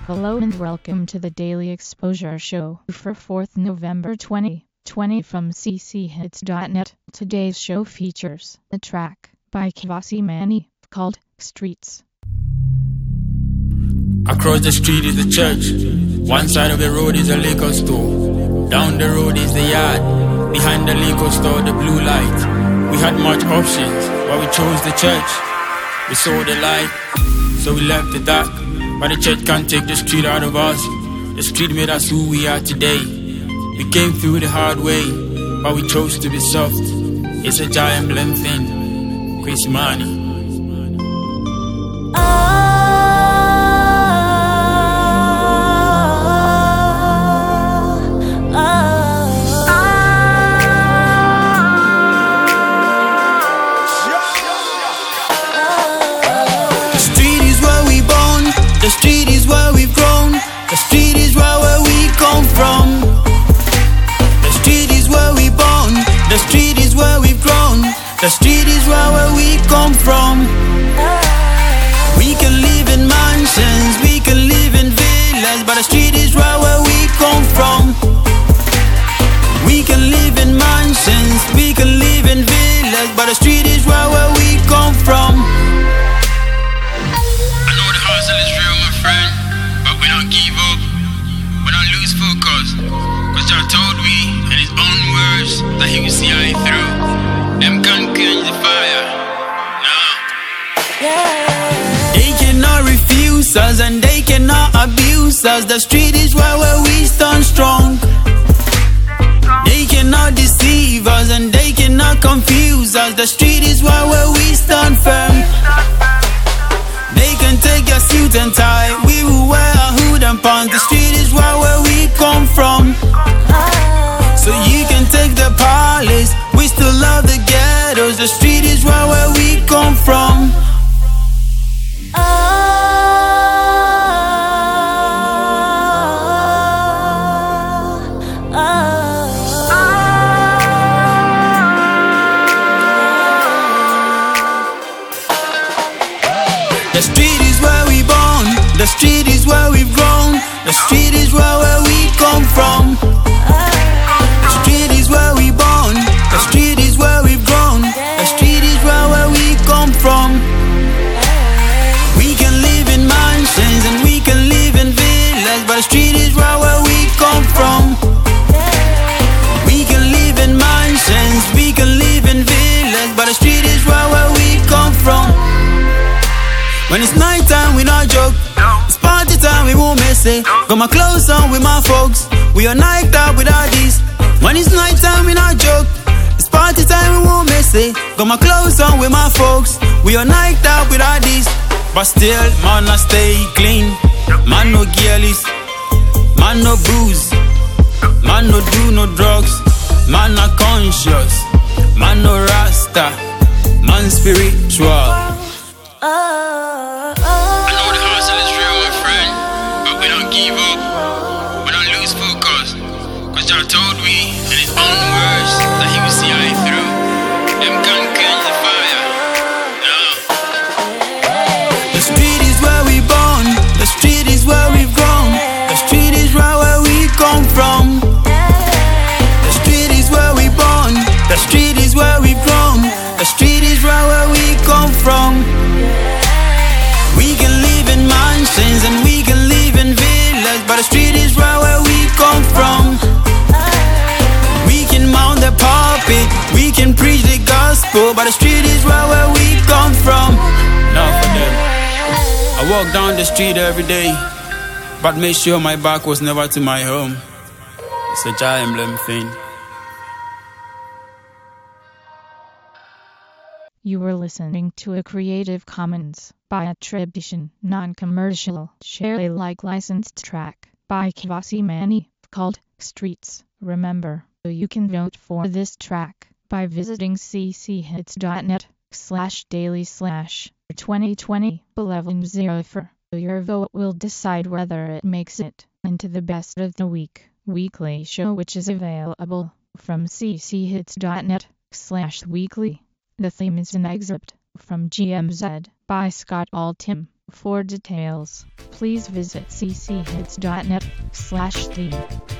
Hello and welcome to the Daily Exposure Show for 4th November 2020 from cchits.net. Today's show features a track by Kvasi Mani called Streets. Across the street is the church. One side of the road is a liquor store. Down the road is the yard. Behind the liquor store, the blue light. We had much options, but we chose the church. We saw the light, so we left the dark. But the church can't take the street out of us. The street made us who we are today. We came through the hard way, but we chose to be soft. It's a giant blame thing. Chris Money. The street is where we've grown. The street is where we come from. The street is where we born. The street is where we've grown. The street is where we come from. We can live in mansions, we can live in villas, but the street is where we come from. We can live in mansions, we can live in villas, but the street is where we come from. Give up, but don't lose focus. Cause Jah told me in his own words that he will see I through. Them can't quench the fire. They cannot refuse us and they cannot abuse us. The street is where we stand strong. They cannot deceive us and they cannot confuse us. The street is where we stand firm. They can take your suit and tie, we will wear a hood and pants. The street is where we come from. So you can take the palace, we still love the ghettos. The street is where we come from. The street is where we born. The street is where we've grown. The street is where we come from. The street is where we born. The street is where we've grown. The street is where we come from. We can live in mansions and we can live in villas, but the street is where we come from. We can live in mansions, we can live in villas, but the street is where we come from. When it's night time, we not joke. It's party time, we won't miss it. Got my clothes on with my folks. We are niked out with our D's. When it's night time, we not joke. It's party time, we won't miss it. Got my clothes on with my folks. We are niked out with our D's. But still, man, I stay clean. Man, no girlies. Man, no booze. Man, no do no drugs. Man, not conscious. Man, no rasta. Man, spiritual. I know the hustle is real, my friend, but we don't give up, we don't lose focus. Cause Jah told me in his own words that he will see I through. Them can't quench the fire. The street is where we born. The street is where we've grown. The street is where we come from. The street is where we born. The street is where we've grown. The street is where we come from. We can live in mansions and we can live in villas, but the street is where we come from. We can mount the pulpit, we can preach the gospel, but the street is where we come from. Not for them. I walk down the street every day, but make sure my back was never to my home. It's a Jah emblem thing. You were listening to a Creative Commons by attribution, non-commercial, share Alike licensed track by Kvasi Mani called Streets. Remember, you can vote for this track by visiting cchits.net/daily/2020-1104. Your vote will decide whether it makes it into the best of the week weekly show, which is available from cchits.net/weekly. The theme is an excerpt from GMZ by Scott Altham. For details, please visit cchits.net/theme.